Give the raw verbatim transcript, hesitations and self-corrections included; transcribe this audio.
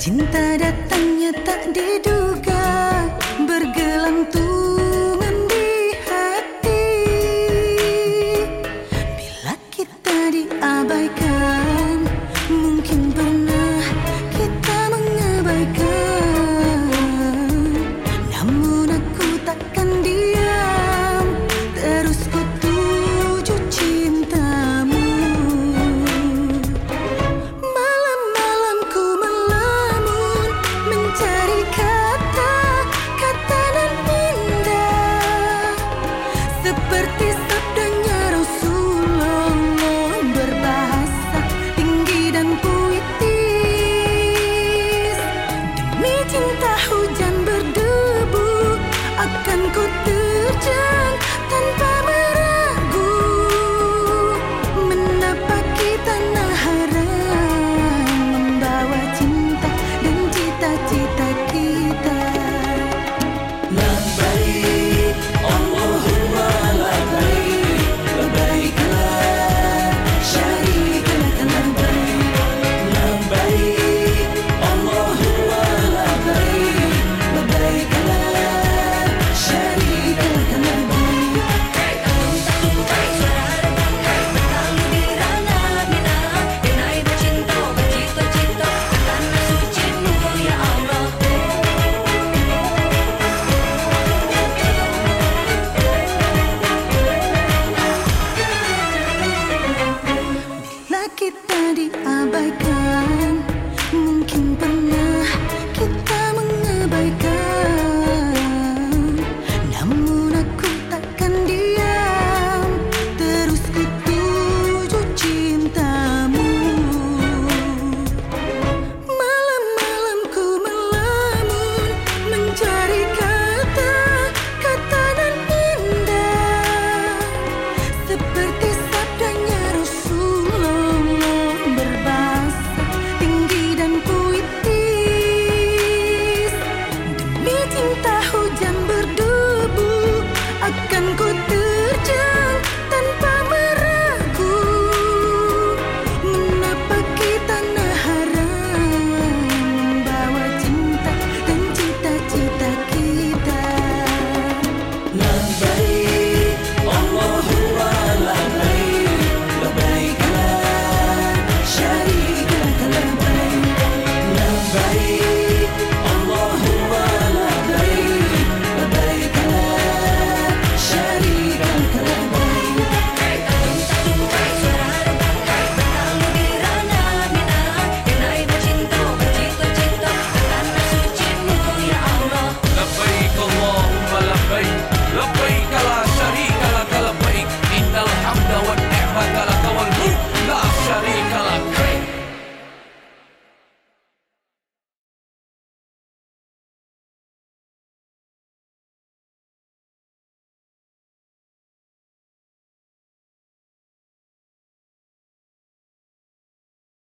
Cinta datangnya tak diduga, bergelantungan di hati. Bila kita diabaikan, mungkin pernah kita mengabaikan. Namun aku takkan diam, terus ku tuju cintamu. Malam-malam ku melamun, mencari kata-kata dan indah, seperti sabdanya Rasulullah, berbahasa tinggi dan puitis. Demi cinta hujan berdebu, akan ku terjang tanpa meragu, menapaki tanah haram, membawa cinta dan cita-cita kita. Labbaik Allahumma labbaik, labbaik la syarika lak labbaik. Labbaik Allahumma labbaik, labbaik la syarika lak labbaik. Bila kita diabaikan, mungkin pernah kita mengabaikan. Namun aku takkan diam, terus ku tuju cintamu. Malam-malam ku melamun, mencari kata-kata dan indah, seperti sabdanya Rasulullah, berbahasa tinggi dan puitis. Demi cinta hujan berdebu, akan ku terjang tanpa meragu, menapaki tanah haram, membawa cinta dan cita-cita kita. Labbaik Allahumma labbaik, labbaik la syarika lak labbaik. Labbaik Allahumma labbaik, labbaik la syarika lak labbaik. Labbaik Allahumma labbaik, labbaik la